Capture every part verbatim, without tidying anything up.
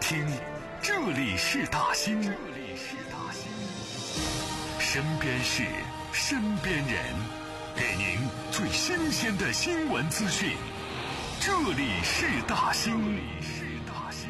听，这里是大兴，这里是大兴，身边事，身边人，给您最新鲜的新闻资讯。这里是大兴，这里是大兴。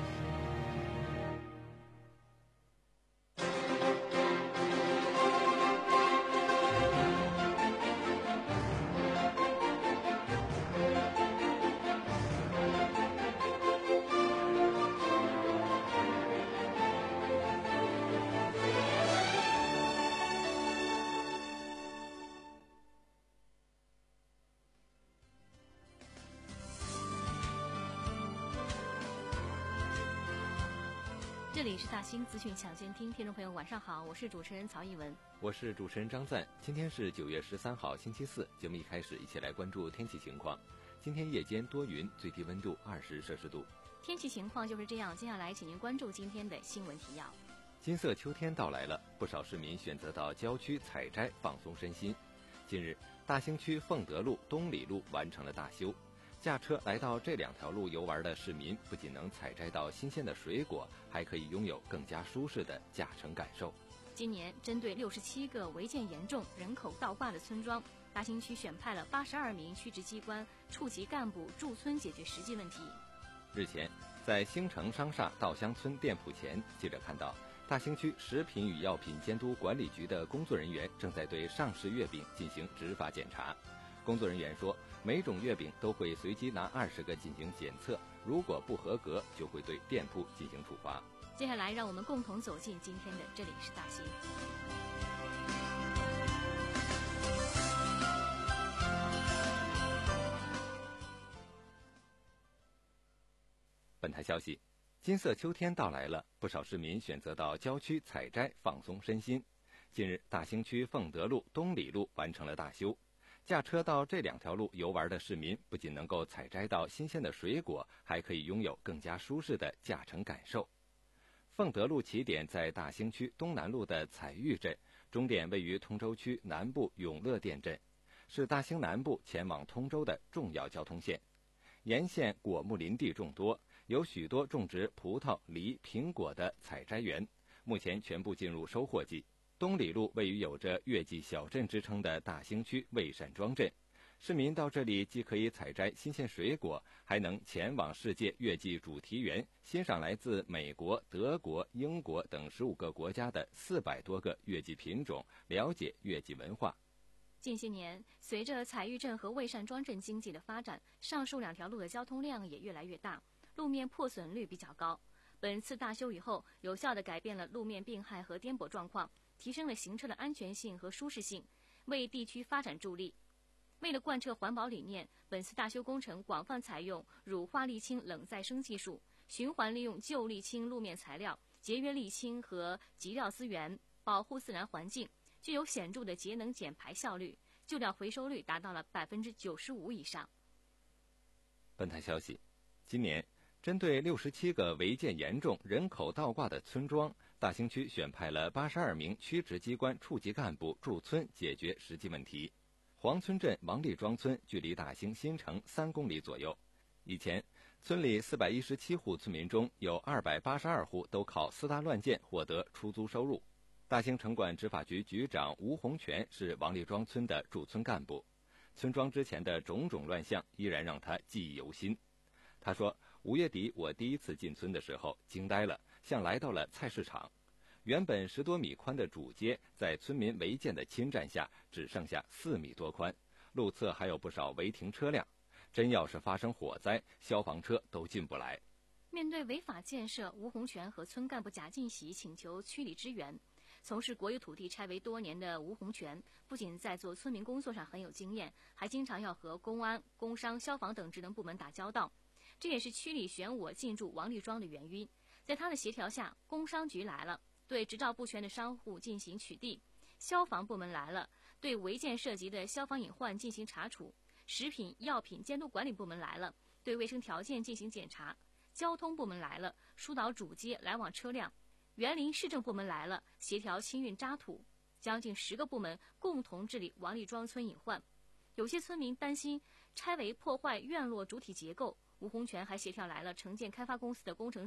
这里是大兴资讯抢先听，听众朋友晚上好，我是主持人曹艺文， 我是主持人张赞。今天是九月十三号星期四，节目一开始一起来关注天气情况。今天夜间多云，最低温度二十摄氏度。 天气情况就是这样，接下来请您关注今天的新闻提要。 金色秋天到来了，不少市民选择到郊区采摘放松身心。近日，大兴区凤德路、东里路完成了大修。驾车来到这两条路游玩的市民，不仅能采摘到新鲜的水果，还可以拥有更加舒适的驾乘感受。 今年针对六十七个违建严重、人口倒挂的村庄，大兴区选派了八十二名区直机关、处级干部驻村解决实际问题。 日前，在兴城商厦稻香村店铺前，记者看到大兴区食品与药品监督管理局的工作人员正在对上市月饼进行执法检查。工作人员说，每种月饼都会随机拿二十个进行检测，如果不合格，就会对店铺进行处罚。 接下来，让我们共同走进今天的这里是大兴。 本台消息，金色秋天到来了，不少市民选择到郊区采摘放松身心。近日，大兴区凤德路、东里路完成了大修。驾车到这两条路游玩的市民，不仅能够采摘到新鲜的水果，还可以拥有更加舒适的驾乘感受。凤德路起点在大兴区东南路的彩玉镇，终点位于通州区南部永乐店镇，是大兴南部前往通州的重要交通线。沿线果木林地众多，有许多种植葡萄、梨、苹果的采摘园，目前全部进入收获季。东里路位于有着月季小镇之称的大兴区魏善庄镇，市民到这里既可以采摘新鲜水果，还能前往世界月季主题园，欣赏来自美国、德国、英国等十五个国家的四百多个月季品种，了解月季文化。 近些年，随着彩玉镇和魏善庄镇经济的发展，上述两条路的交通量也越来越大，路面破损率比较高。本次大修以后，有效地改变了路面病害和颠簸状况，提升了行车的安全性和舒适性，为地区发展助力。为了贯彻环保理念，本次大修工程广泛采用乳化沥青冷再生技术，循环利用旧沥青路面材料，节约沥青和瘠料资源，保护自然环境，具有显著的节能减排效率，旧料回收率达到了百分之九十五以上。 本台消息，今年针对六十七个违建严重、人口倒挂的村庄，大兴区选派了八十二名区直机关处级干部驻村解决实际问题。黄村镇王立庄村距离大兴新城三公里左右。以前，村里四百一十七户村民中有二百八十二户都靠私搭乱建获得出租收入。大兴城管执法局局长吴洪全是王立庄村的驻村干部，村庄之前的种种乱象依然让他记忆犹新。他说，五月底我第一次进村的时候惊呆了，像来到了菜市场。原本十多米宽的主街，在村民违建的侵占下只剩下四米多宽，路侧还有不少违停车辆，真要是发生火灾，消防车都进不来。 面对违法建设，吴洪全和村干部贾进喜请求区里支援。从事国有土地拆违多年的吴洪全，不仅在做村民工作上很有经验，还经常要和公安、工商、消防等职能部门打交道。这也是区里选我进驻王立庄的原因。在他的协调下，工商局来了，对执照不全的商户进行取缔；消防部门来了，对违建涉及的消防隐患进行查处；食品药品监督管理部门来了，对卫生条件进行检查；交通部门来了，疏导主街来往车辆；园林市政部门来了，协调清运渣土。将近十个部门共同治理王立庄村隐患。有些村民担心拆违破坏院落主体结构，吴洪全还协调来了城建开发公司的工程师，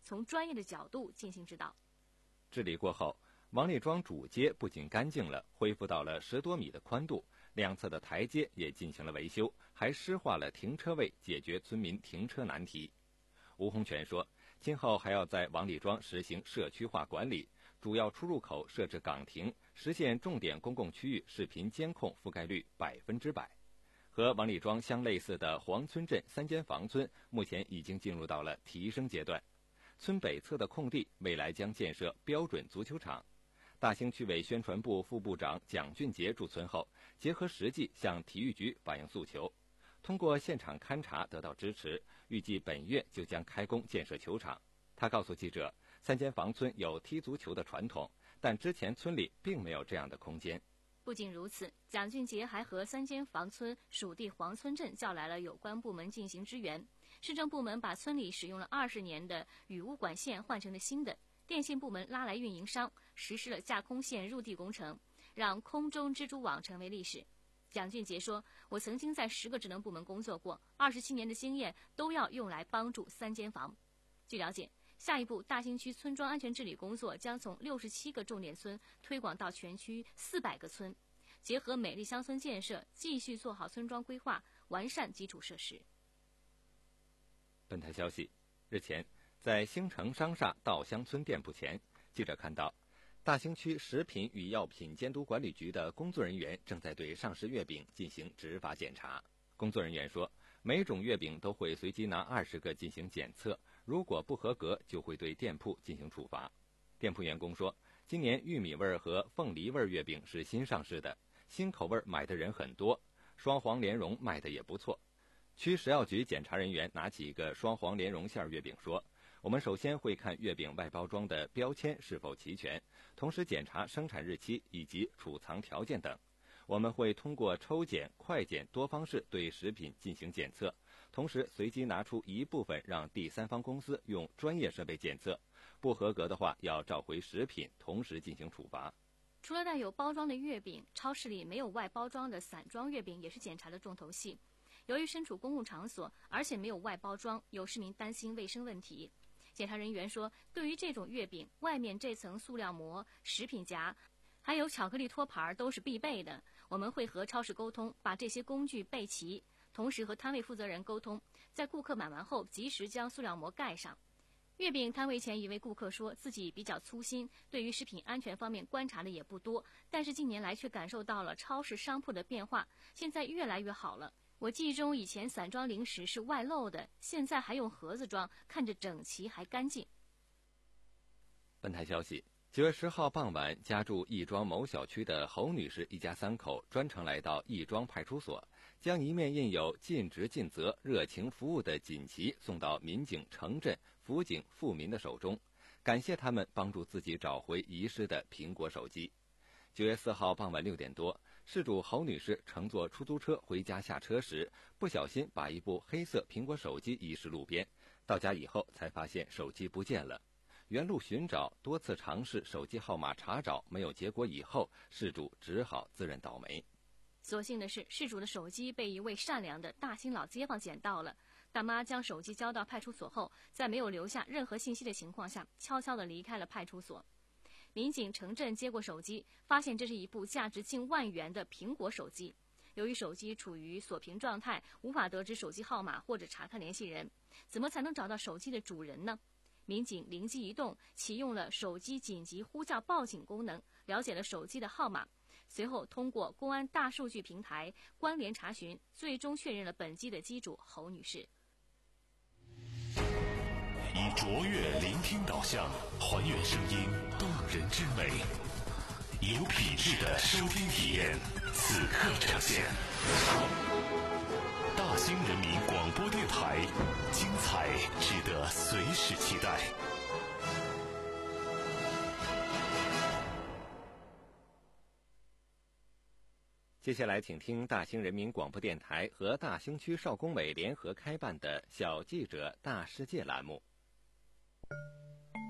从专业的角度进行指导。 治理过后，王李庄主街不仅干净了，恢复到了十多米的宽度，两侧的台阶也进行了维修，还施划了停车位，解决村民停车难题。吴洪全说，今后还要在王李庄实行社区化管理，主要出入口设置岗亭，实现重点公共区域视频监控覆盖率百分之百。和王李庄相类似的黄村镇三间房村目前已经进入到了提升阶段，村北侧的空地未来将建设标准足球场。大兴区委宣传部副部长蒋俊杰驻村后，结合实际向体育局反映诉求，通过现场勘查得到支持，预计本月就将开工建设球场。他告诉记者，三间房村有踢足球的传统，但之前村里并没有这样的空间。 不仅如此，蒋俊杰还和三间房村属地黄村镇叫来了有关部门进行支援。市政部门把村里使用了二十年的雨污管线换成了新的，电信部门拉来运营商，实施了架空线入地工程，让空中蜘蛛网成为历史。蒋俊杰说，我曾经在十个职能部门工作过，二十七年的经验都要用来帮助三间房。据了解，下一步大兴区村庄安全治理工作将从六十七个重点村推广到全区四百个村，结合美丽乡村建设，继续做好村庄规划，完善基础设施。 本台消息，日前在兴城商厦稻香村店铺前，记者看到大兴区食品与药品监督管理局的工作人员正在对上市月饼进行执法检查。工作人员说，每种月饼都会随机拿二十个进行检测，如果不合格就会对店铺进行处罚。店铺员工说，今年玉米味和凤梨味月饼是新上市的，新口味买的人很多，双黄莲蓉卖的也不错。区食药局检查人员拿起一个双黄莲蓉馅月饼说，我们首先会看月饼外包装的标签是否齐全，同时检查生产日期以及储藏条件等。我们会通过抽检、快检多方式对食品进行检测，同时随机拿出一部分让第三方公司用专业设备检测，不合格的话要召回食品，同时进行处罚。 除了带有包装的月饼，超市里没有外包装的散装月饼也是检查的重头戏。由于身处公共场所，而且没有外包装，有市民担心卫生问题。检查人员说，对于这种月饼，外面这层塑料膜、食品夹还有巧克力托盘都是必备的。我们会和超市沟通，把这些工具备齐，同时和摊位负责人沟通，在顾客买完后及时将塑料膜盖上。月饼摊位前一位顾客说，自己比较粗心，对于食品安全方面观察的也不多，但是近年来却感受到了超市商铺的变化，现在越来越好了。我记忆中以前散装零食是外漏的，现在还用盒子装，看着整齐还干净。 本台消息，九月十号傍晚，家住亦庄某小区的侯女士一家三口专程来到亦庄派出所，将一面印有尽职尽责、热情服务的锦旗送到民警程振、辅警富民的手中，感谢他们帮助自己找回遗失的苹果手机。九月四号傍晚六点多，事主侯女士乘坐出租车回家，下车时不小心把一部黑色苹果手机遗失路边，到家以后才发现手机不见了。原路寻找，多次尝试手机号码查找没有结果以后，事主只好自认倒霉。 所幸的是，事主的手机被一位善良的大兴老街坊捡到了。大妈将手机交到派出所后，在没有留下任何信息的情况下，悄悄地离开了派出所。民警程振接过手机，发现这是一部价值近万元的苹果手机。由于手机处于锁屏状态，无法得知手机号码或者查看联系人，怎么才能找到手机的主人呢？民警灵机一动，启用了手机紧急呼叫报警功能，了解了手机的号码，随后通过公安大数据平台关联查询，最终确认了本机的机主侯女士。 以卓越聆听导向，还原声音动人之美，有品质的收听体验，此刻呈现。大兴人民广播电台，精彩值得随时期待。 接下来请听大兴人民广播电台和大兴区少工委联合开办的小记者大世界栏目。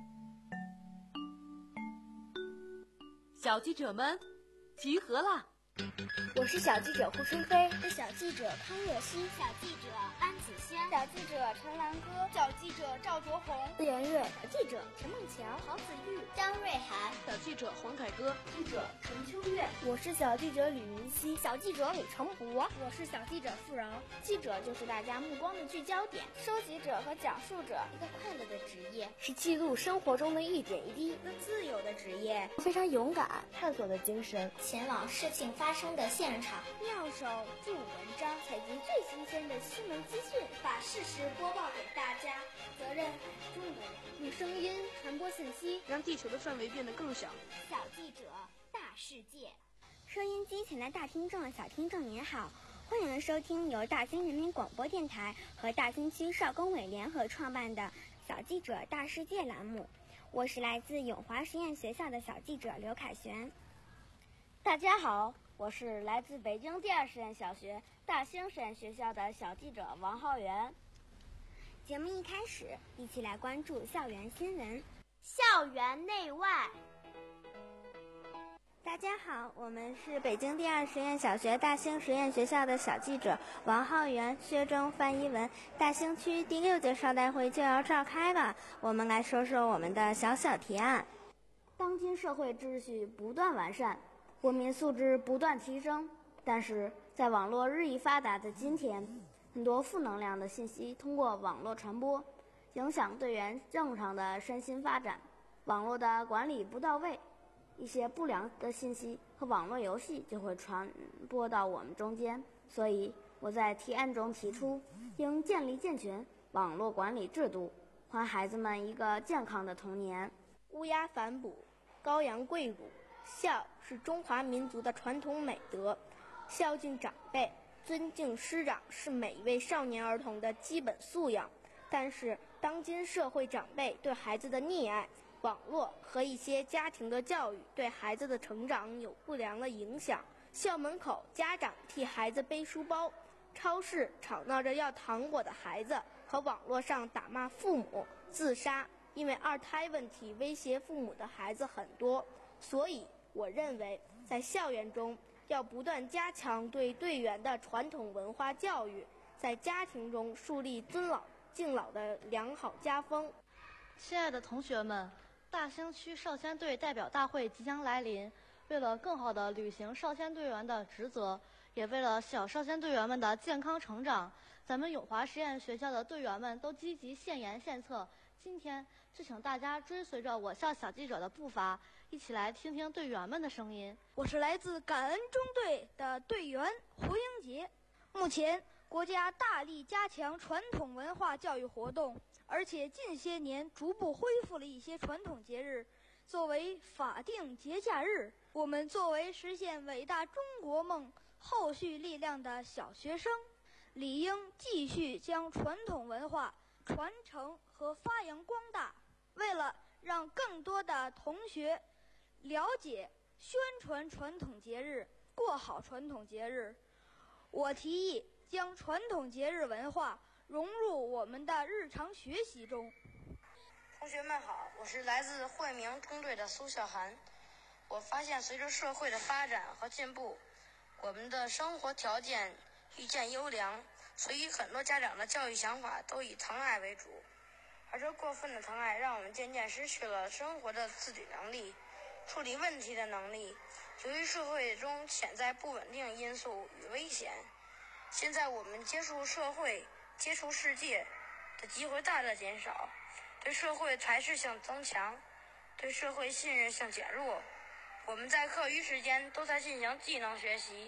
小记者们，集合啦！ 我是小记者胡春飞， 是小记者康若曦， 小记者安子轩， 小记者陈兰歌， 小记者赵卓红， tư妍月， 小记者陈梦桥， 郝子玉， 张瑞涵， 小记者黄凯歌， 记者陈秋月， 我是小记者吕明熙， 小记者李成博， 我是小记者付饶。 记者就是大家目光的聚焦点，收集者和讲述者， 一个快乐的职业， 是记录生活中的一点一滴， 一个自由的职业， 非常勇敢，探索的精神， 前往事情发生的现场， 妙手著文章，采集最新鲜的新闻资讯， 把事实播报给大家。 责任很重的人， 用声音传播信息， 让地球的范围变得更小。 小记者大世界， 收音机前的大听众、小听众您好，欢迎收听由大兴人民广播电台和大兴区少工委联合创办的小记者大世界栏目，我是来自永华实验学校的小记者刘凯旋。 大家好，我是来自北京第二实验小学大兴实验学校的小记者王浩源。 节目一开始，一起来关注校园新闻。 校园内外。 大家好，我们是北京第二实验小学大兴实验学校的小记者王浩源、薛征、范一文。大兴区第六届少代会就要召开了，我们来说说我们的小小提案。 当今社会秩序不断完善，国民素质不断提升，但是在网络日益发达的今天，很多负能量的信息通过网络传播，影响队员正常的身心发展。网络的管理不到位，一些不良的信息和网络游戏就会传播到我们中间。所以我在提案中提出，应建立健全网络管理制度，还孩子们一个健康的童年。 乌鸦反哺，羔羊跪乳，孝是中华民族的传统美德，孝敬长辈，尊敬师长是每一位少年儿童的基本素养。但是当今社会长辈对孩子的溺爱，网络和一些家庭的教育对孩子的成长有不良的影响。校门口家长替孩子背书包，超市吵闹着要糖果的孩子，和网络上打骂父母、自杀因为二胎问题威胁父母的孩子很多。所以我认为在校园中要不断加强对队员的传统文化教育，在家庭中树立尊老敬老的良好家风。 亲爱的同学们，大兴区少先队代表大会即将来临，为了更好地履行少先队员的职责，也为了小少先队员们的健康成长，咱们永华实验学校的队员们都积极献言献策。今天就请大家追随着我校小记者的步伐，一起来听听队员们的声音。 我是来自感恩中队的队员胡英杰。目前国家大力加强传统文化教育活动，而且近些年逐步恢复了一些传统节日作为法定节假日。我们作为实现伟大中国梦后续力量的小学生，理应继续将传统文化传承和发扬光大。为了让更多的同学了解、宣传传统节日，过好传统节日，我提议将传统节日文化融入我们的日常学习中。 同学们好，我是来自惠明中队的苏小涵。我发现随着社会的发展和进步，我们的生活条件愈见优良，所以很多家长的教育想法都以疼爱为主，而这过分的疼爱让我们渐渐失去了生活的自理能力、处理问题的能力。由于社会中潜在不稳定因素与危险，现在我们接触社会、接触世界的机会大大减少，对社会排斥性增强，对社会信任性减弱。我们在课余时间都在进行技能学习，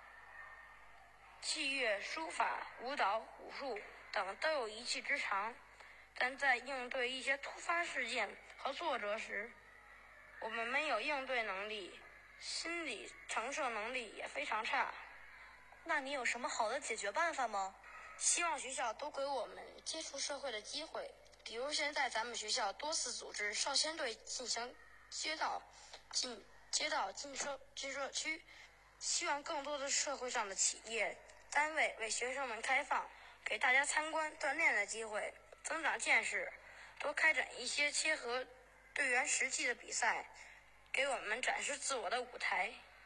器乐、书法、舞蹈、武术等都有一技之长，但在应对一些突发事件和挫折时，我们没有应对能力，心理承受能力也非常差。 那你有什么好的解决办法吗？ 希望学校多给我们接触社会的机会，比如现在咱们学校多次组织少先队进行街道进街道进社进社区，希望更多的社会上的企业单位为学生们开放给大家参观锻炼的机会，增长见识，多开展一些切合队员实际的比赛，给我们展示自我的舞台。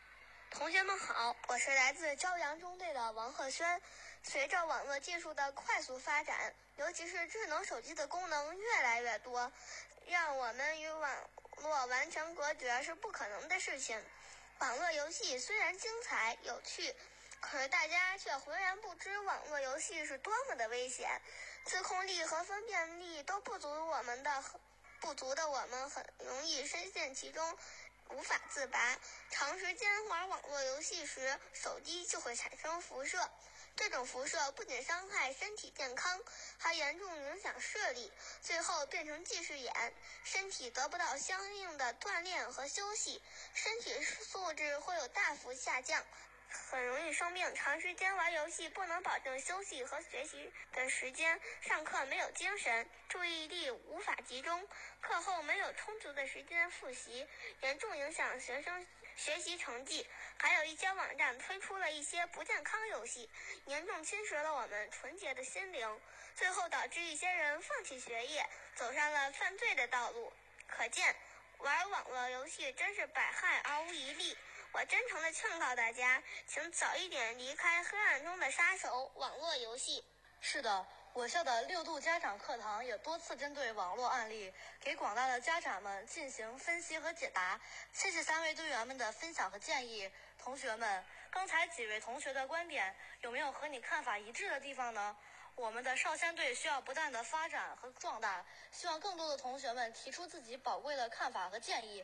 同学们好，我是来自朝阳中队的王鹤轩。随着网络技术的快速发展，尤其是智能手机的功能越来越多，让我们与网络完全隔绝是不可能的事情。网络游戏虽然精彩有趣，可是大家却浑然不知网络游戏是多么的危险，自控力和分辨力都不足我们的不足的我们很容易深陷其中，无法自拔。长时间玩网络游戏时，手机就会产生辐射，这种辐射不仅伤害身体健康，还严重影响视力，最后变成近视眼，身体得不到相应的锻炼和休息，身体素质会有大幅下降，很容易生病。长时间玩游戏不能保证休息和学习的时间，上课没有精神，注意力无法集中，课后没有充足的时间复习，严重影响学生学习成绩。还有一些网站推出了一些不健康游戏，严重侵蚀了我们纯洁的心灵，最后导致一些人放弃学业，走上了犯罪的道路。可见玩网络游戏真是百害而无一利。我真诚地劝告大家，请早一点离开黑暗中的杀手网络游戏。 是的，我校的六度家长课堂也多次针对网络案例，给广大的家长们进行分析和解答。谢谢三位队员们的分享和建议。同学们，刚才几位同学的观点有没有和你看法一致的地方呢？我们的少先队需要不断的发展和壮大，希望更多的同学们提出自己宝贵的看法和建议。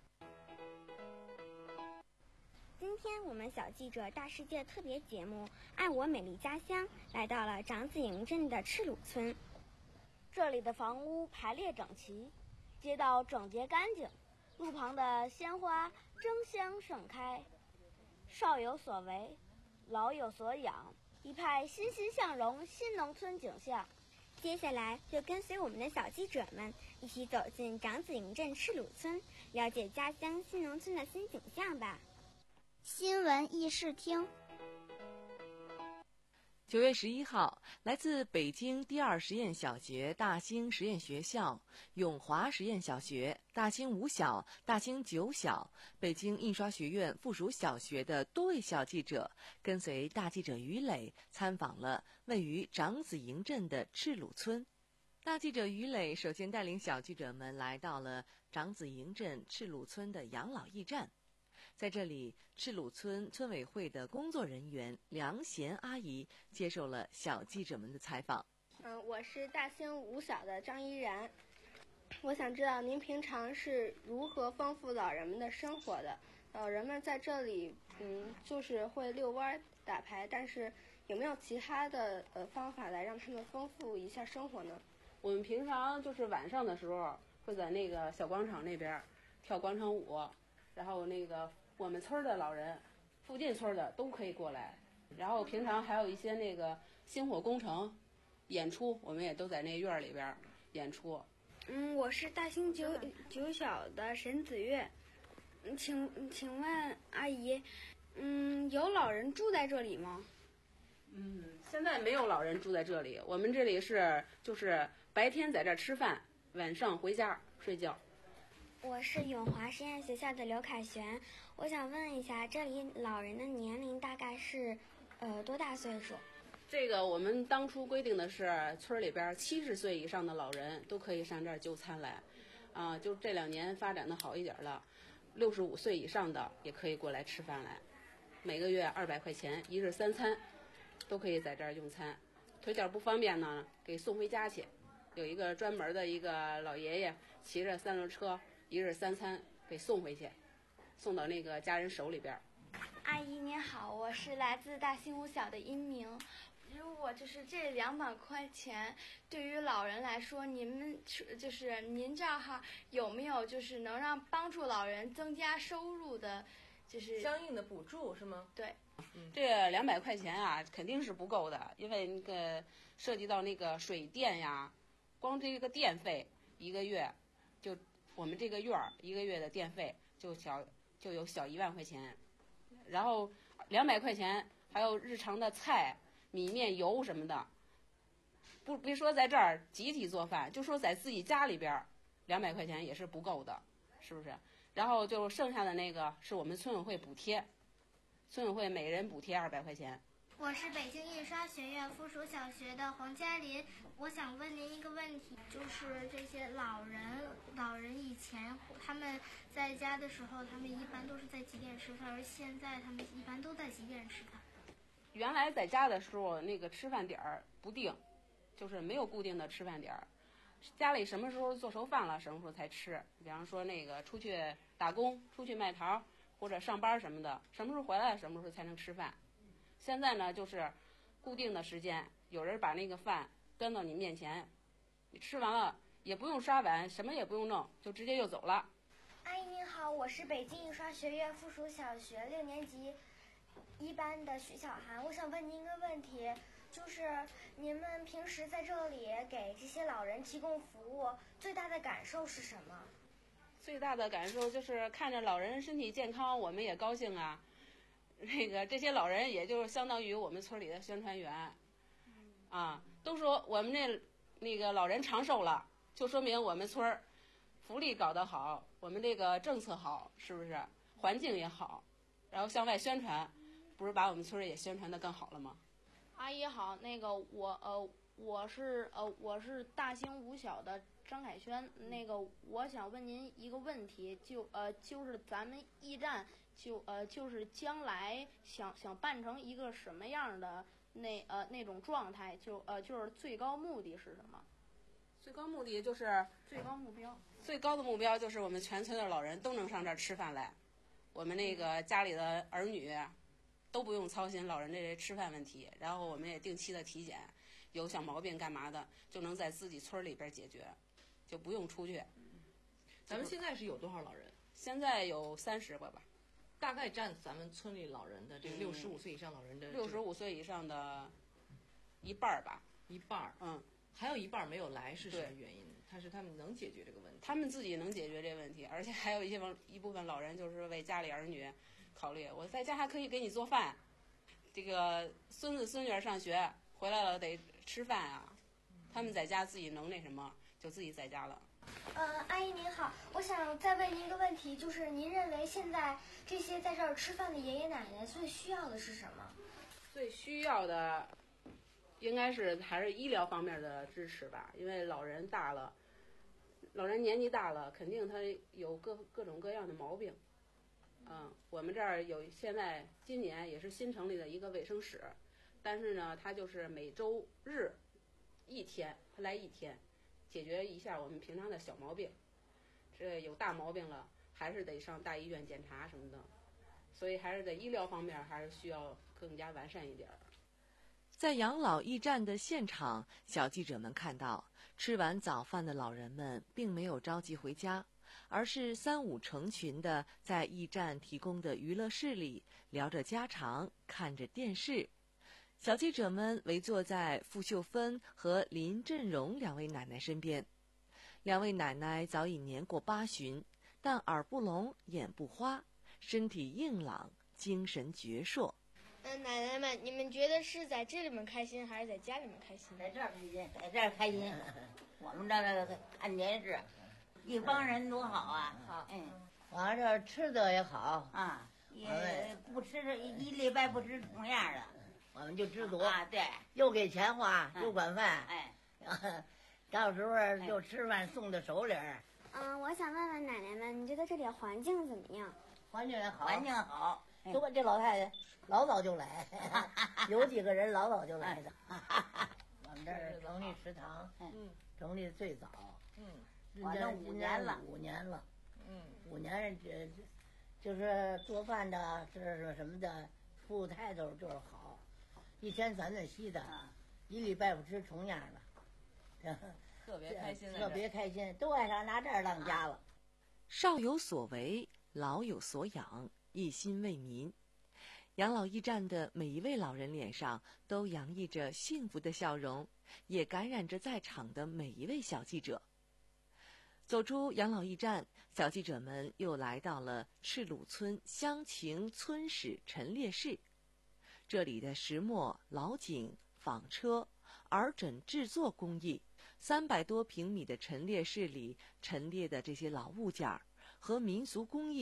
今天我们小记者大世界特别节目《爱我美丽家乡》来到了长子营镇的赤鲁村。 这里的房屋排列整齐，街道整洁干净，路旁的鲜花争相盛开。少有所为，老有所养，一派欣欣向荣新农村景象。 接下来就跟随我们的小记者们一起走进长子营镇赤鲁村，了解家乡新农村的新景象吧。 新闻议事厅。 九月十一号，来自北京第二实验小学大兴实验学校、永华实验小学、大兴五小、大兴九小、北京印刷学院附属小学的多位小记者，跟随大记者于磊参访了位于长子营镇的赤鲁村。大记者于磊首先带领小记者们来到了长子营镇赤鲁村的养老驿站。在这里，赤鲁村村委会的工作人员梁贤阿姨接受了小记者们的采访。 嗯，我是大兴五小的张依然。我想知道您平常是如何丰富老人们的生活的？老人们在这里，嗯，就是会遛弯、打牌，但是有没有其他的呃方法来让他们丰富一下生活呢？ 我们平常就是晚上的时候会在那个小广场那边跳广场舞。然后那个我们村的老人，附近村的都可以过来。然后平常还有一些那个星火工程演出，我们也都在那院里边演出。 嗯，我是大兴九九小的沈子月。嗯，请请问阿姨，嗯，有老人住在这里吗？ 嗯，现在没有老人住在这里。我们这里是就是白天在这儿吃饭，晚上回家睡觉。 我是永华实验学校的刘凯旋，我想问一下，这里老人的年龄大概是呃多大岁数？ 这个我们当初规定的是村里边七十岁以上的老人都可以上这儿就餐来，啊、呃，就这两年发展的好一点了，六十五岁以上的也可以过来吃饭来，每个月二百块钱一日三餐，都可以在这儿用餐。腿脚不方便呢，给送回家去，有一个专门的一个老爷爷骑着三轮车。一日三餐给送回去，送到那个家人手里边。 阿姨您好，我是来自大兴五小的殷明。如果就是这两百块钱对于老人来说，您们就是您这儿哈有没有就是能让帮助老人增加收入的，就是相应的补助是吗？ 对， 嗯、这两百块钱啊肯定是不够的，因为那个涉及到那个水电呀，光这个电费一个月就。我们这个院儿一个月的电费就小就有小一万块钱，然后两百块钱还有日常的菜、米面油什么的，不别说在这儿集体做饭，就说在自己家里边，两百块钱也是不够的，是不是？然后就剩下的那个是我们村委会补贴， 村委会每人补贴二百块钱。 我是北京印刷学院附属小学的黄嘉林，我想问您一个问题，就是这些老人，老人以前他们在家的时候，他们一般都是在几点吃饭，而现在他们一般都在几点吃饭？ 原来在家的时候，那个吃饭点儿不定，就是没有固定的吃饭点儿。家里什么时候做熟饭了，什么时候才吃。比方说那个出去打工、出去卖桃或者上班什么的，什么时候回来，什么时候才能吃饭。现在呢，就是固定的时间，有人把那个饭端到你面前，你吃完了也不用刷碗，什么也不用弄，就直接就走了。 阿姨您好，我是北京印刷学院附属小学六年级一班的许小涵，我想问您一个问题，就是您们平时在这里给这些老人提供服务，最大的感受是什么？ 最大的感受就是看着老人身体健康，我们也高兴啊。那个这些老人也就是相当于我们村里的宣传员，啊，都说我们那那个老人长寿了，就说明我们村儿福利搞得好，我们这个政策好，是不是？环境也好，然后向外宣传，不是把我们村儿也宣传得更好了吗？ 阿姨好，那个我呃我是呃我是大兴五小的张凯轩，那个我想问您一个问题，就呃就是咱们驿站就呃就是将来想想办成一个什么样的那呃那种状态，就呃就是最高目的是什么？ 最高目的就是最高目标， 最高的目标就是我们全村的老人都能上这儿吃饭来，我们那个家里的儿女都不用操心老人这吃饭问题，然后我们也定期的体检，有小毛病干嘛的就能在自己村里边解决，就不用出去。 咱们现在是有多少老人？ 现在有三十个吧， 大概占咱们村里老人的这个六十五岁以上老人的六十五岁以上的一半儿吧， 一半儿， 嗯， 还有一半儿没有来是什么原因？他是他们能解决这个问题？ 他们自己能解决这个问题，而且还有一些一部分老人就是为家里儿女考虑，我在家还可以给你做饭，这个孙子孙女上学回来了得吃饭啊，他们在家自己能那什么，就自己在家了。 呃，阿姨您好，我想再问您一个问题，就是您认为现在这些在这儿吃饭的爷爷奶奶最需要的是什么？ 最需要的应该是还是医疗方面的支持吧，因为老人大了，老人年纪大了，肯定他有各各种各样的毛病。嗯，我们这儿有现在今年也是新成立的一个卫生室，但是呢，他就是每周日一天，他来一天，解决一下我们平常的小毛病。这有大毛病了，还是得上大医院检查什么的，所以还是在医疗方面还是需要更加完善一点。 在养老驿站的现场，小记者们看到，吃完早饭的老人们并没有着急回家，而是三五成群的在驿站提供的娱乐室里聊着家常，看着电视。小记者们围坐在傅秀芬和林振荣两位奶奶身边。两位奶奶早已年过八旬，但耳不聋，眼不花，身体硬朗，精神矍铄。 嗯，奶奶们，你们觉得是在这里面开心，还是在家里面开心？ 在这儿开心，在这儿开心。我们这个看电视，一帮人多好啊！好，嗯，完了这儿吃的也好啊，也不吃这一礼拜不吃同样的，我们就知足啊。对，又给钱花，又管饭，哎，到时候就吃饭送到手里。 嗯，我想问问奶奶们，你觉得这里环境怎么样？ 环境好，环境好。就我这老太太老早就来，有几个人老早就来的。我们这儿成立食堂，嗯，成立最早，嗯，完了五年了，五年了，嗯，五年这就是做饭的，是什么的，服务态度就是好，一天三顿稀的，一礼拜不吃重样的， 特别开心， 特别开心，都爱上拿这儿当家了。 少有所为，老有所养，一心为民。养老驿站的每一位老人脸上都洋溢着幸福的笑容，也感染着在场的每一位小记者。走出养老驿站，小记者们又来到了赤鲁村乡情村史陈列室。这里的石磨、老井、纺车、耳枕制作工艺，三百多平米的陈列室里陈列的这些老物件儿和民俗工艺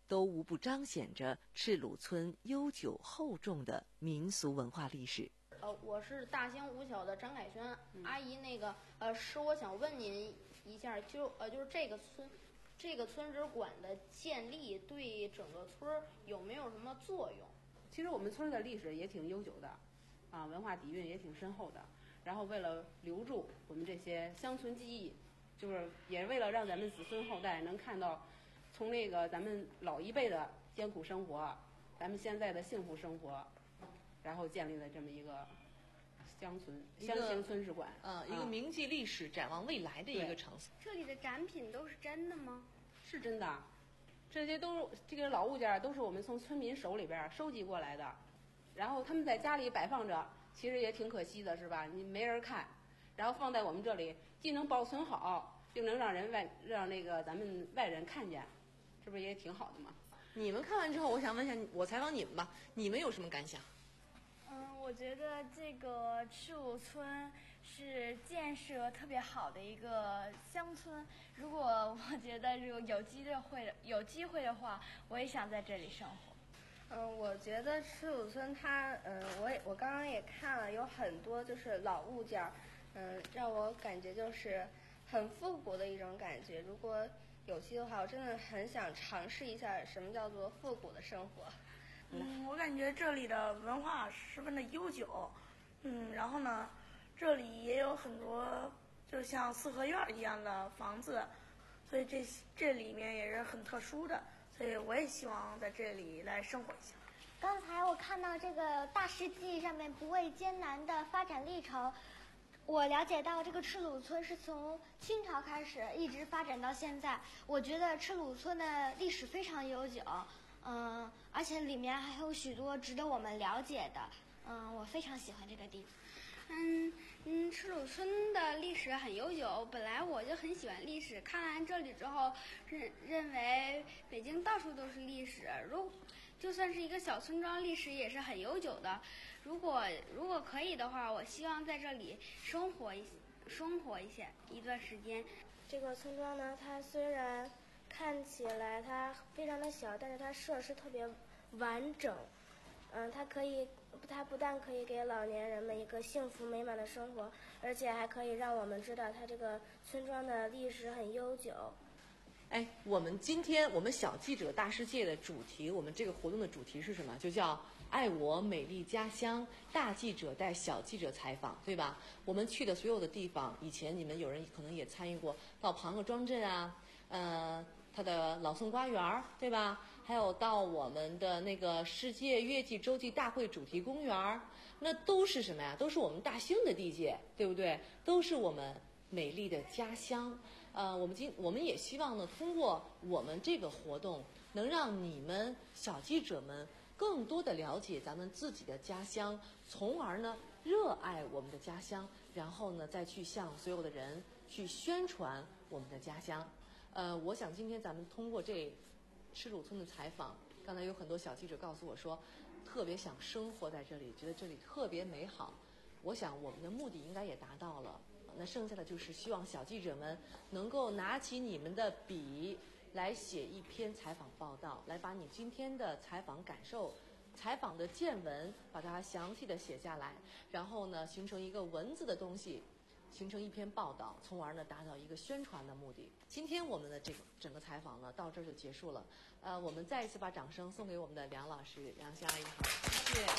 都无不彰显着赤鲁村悠久厚重的民俗文化历史。 呃，我是大兴五小的张凯轩、嗯、阿姨，那个呃，是我想问您一下，就呃，就是这个村，这个村支馆的建立对整个村有没有什么作用？ 其实我们村的历史也挺悠久的，啊，文化底蕴也挺深厚的。然后为了留住我们这些乡村记忆，就是也为了让咱们子孙后代能看到，从那个咱们老一辈的艰苦生活，咱们现在的幸福生活，然后建立了这么一个乡村乡情村史馆， 呃，一个铭记历史、展望未来的一个场所。 这里的展品都是真的吗？ 是真的，这些都这个老物件都是我们从村民手里边收集过来的，然后他们在家里摆放着，其实也挺可惜的，是吧？你没人看，然后放在我们这里，既能保存好，又能让人外让那个咱们外人看见，是不是也挺好的嘛？ 你们看完之后，我想问一下，我采访你们吧，你们有什么感想？ 嗯，我觉得这个赤鲁村是建设特别好的一个乡村。如果我觉得如果有机会有机会的话，我也想在这里生活。 嗯，我觉得赤鲁村它，嗯，我也我刚刚也看了，有很多就是老物件，嗯，让我感觉就是很复古的一种感觉。如果有机的话，我真的很想尝试一下什么叫做复古的生活。 嗯，我感觉这里的文化十分的悠久，嗯，然后呢，这里也有很多就像四合院一样的房子，所以这这里面也是很特殊的，所以我也希望在这里来生活一下。 刚才我看到这个大事记上面不畏艰难的发展历程，我了解到这个赤鲁村是从清朝开始一直发展到现在。我觉得赤鲁村的历史非常悠久，嗯，而且里面还有许多值得我们了解的，嗯，我非常喜欢这个地方。 嗯嗯，赤鲁村的历史很悠久，本来我就很喜欢历史，看完这里之后，认认为北京到处都是历史，如就算是一个小村庄，历史也是很悠久的。如果如果可以的话，我希望在这里生活一生活一些一段时间。 这个村庄呢，它虽然看起来它非常的小，但是它设施特别完整。嗯，它可以，它不但可以给老年人们一个幸福美满的生活，而且还可以让我们知道它这个村庄的历史很悠久。 哎，我们今天我们小记者大世界的主题，我们这个活动的主题是什么？就叫爱我美丽家乡，大记者带小记者采访，对吧？我们去的所有的地方，以前你们有人可能也参与过，到庞各庄镇啊，呃，它的老宋瓜园，对吧？还有到我们的那个世界月季洲际大会主题公园，那都是什么呀？都是我们大兴的地界，对不对？都是我们美丽的家乡。呃，我们今我们也希望呢，通过我们这个活动，能让你们小记者们更多的了解咱们自己的家乡，从而呢热爱我们的家乡，然后呢再去向所有的人去宣传我们的家乡。呃，我想今天咱们通过这赤鲁村的采访，刚才有很多小记者告诉我说，特别想生活在这里，觉得这里特别美好。我想我们的目的应该也达到了。那剩下的就是希望小记者们能够拿起你们的笔来写一篇采访报道，来把你今天的采访感受、采访的见闻，把它详细的写下来，然后呢形成一个文字的东西，形成一篇报道，从而呢达到一个宣传的目的。今天我们的这个整个采访呢到这儿就结束了。呃，我们再一次把掌声送给我们的梁老师，梁香阿姨好，谢谢。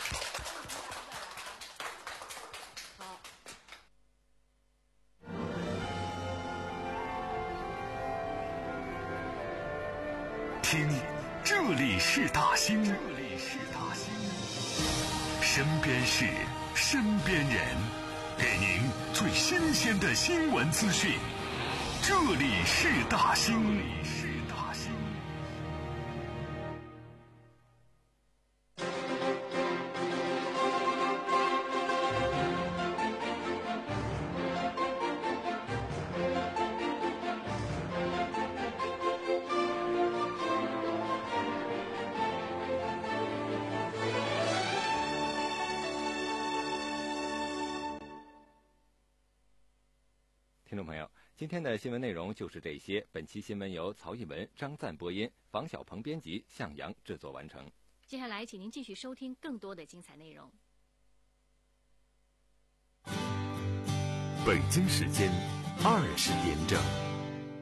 好。 听，这里是大兴，这里是大兴，身边事，身边人，给您最新鲜的新闻资讯。这里是大兴，这里是大兴。 听众朋友， 今天的新闻内容就是这些。本期新闻由曹一文、张赞播音，房小鹏编辑，向阳制作完成。 接下来，请您继续收听更多的精彩内容。 北京时间二十点整。